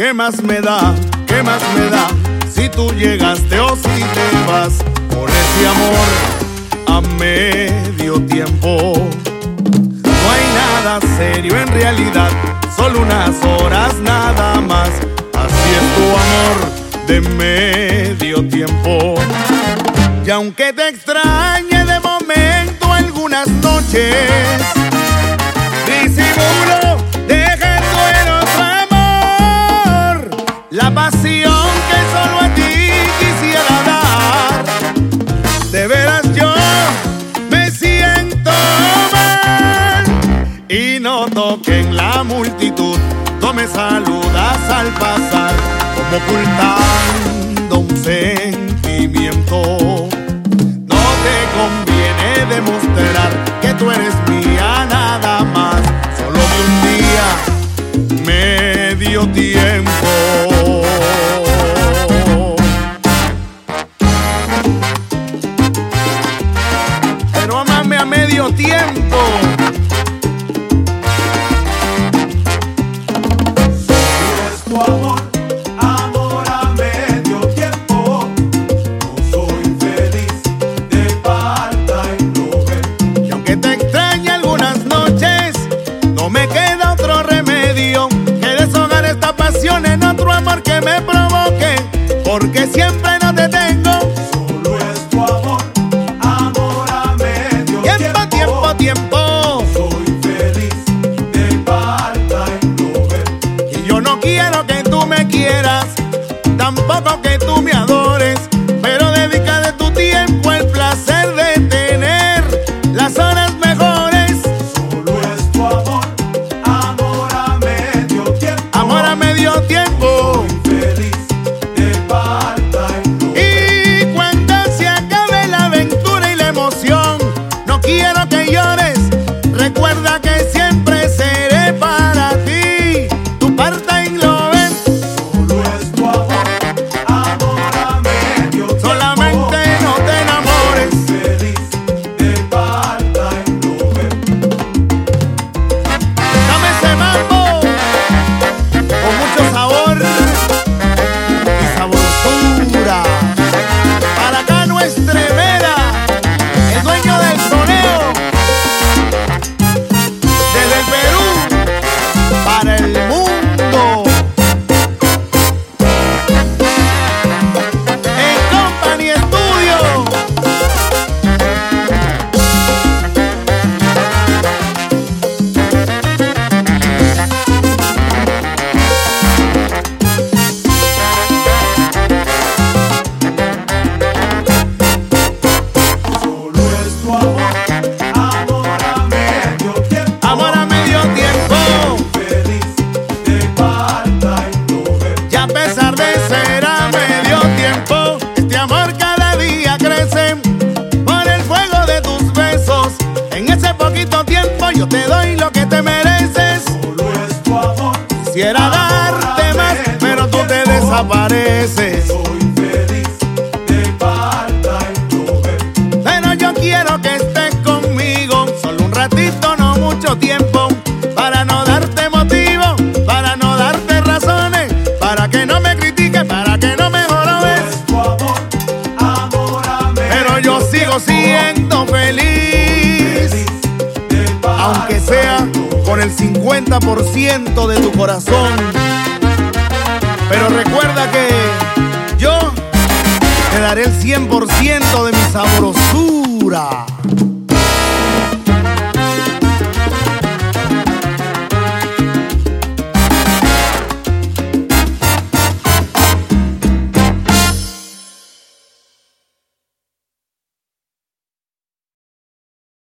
¿qué más me da? ¿Qué más me da? Si tú llegaste o si te vas por ese amor a medio tiempo. No hay nada serio en realidad, solo unas horas nada más. Así es tu amor de medio tiempo. Y aunque te extrañe de momento algunas noches, disimulo dejando en otro amor la pasión que solo a ti quisiera dar. De veras yo me siento mal y noto que en la multitud no me saludas al pasar, como ocultando un sentimiento. No te conviene demostrar que tú eres mía nada más, solo de un día, medio tiempo. Pero amame a medio tiempo. En otro amor que me provoque, porque siempre no te tengo. Solo es tu amor, amor a medio tiempo. Tiempo, tiempo. Soy feliz de parta en Clover. Y yo no quiero que tú me quieras, tampoco que tú me adores, pero dedica de tu tiempo el placer de tener las horas mejores. Solo es tu amor, amor a medio tiempo. Amor a medio tiempo. Soy feliz de parta en Clover. Y cuando se acabe la aventura y la emoción, no quiero que llores. Recuerda que siempre seré para ti tu part-time lover. Solo es tu amor, amor a medio tiempo. Solamente no te enamores. Soy feliz de parta en Clover. Dame ese mambo con mucho sabor y sabrosura. Para acá nuestra Vera, el dueño del soneo, desde el Perú para el mundo. En Company Studio. Solo es tu amor, amor a medio tiempo. Amor a medio tiempo. Feliz de parta en Clover. Y a pesar de ser a medio tiempo, este amor cada día crece por el fuego de tus besos. En ese poquito tiempo yo te doy lo que te mereces. Solo es tu amor, Quisiera darte más, pero tú te desapareces. soy feliz de parta en Clover. Pero yo quiero que estés conmigo, solo un ratito, no mucho tiempo, para no darte motivo, para no darte razones, para que no me critiques, para que no me jorobes. Es tu amor, amor a medio Pero yo sigo siendo feliz, feliz de parta aunque sea en Clover. con el 50% de tu corazón. Pero recuerda que yo te daré el 100% de mi sabrosura.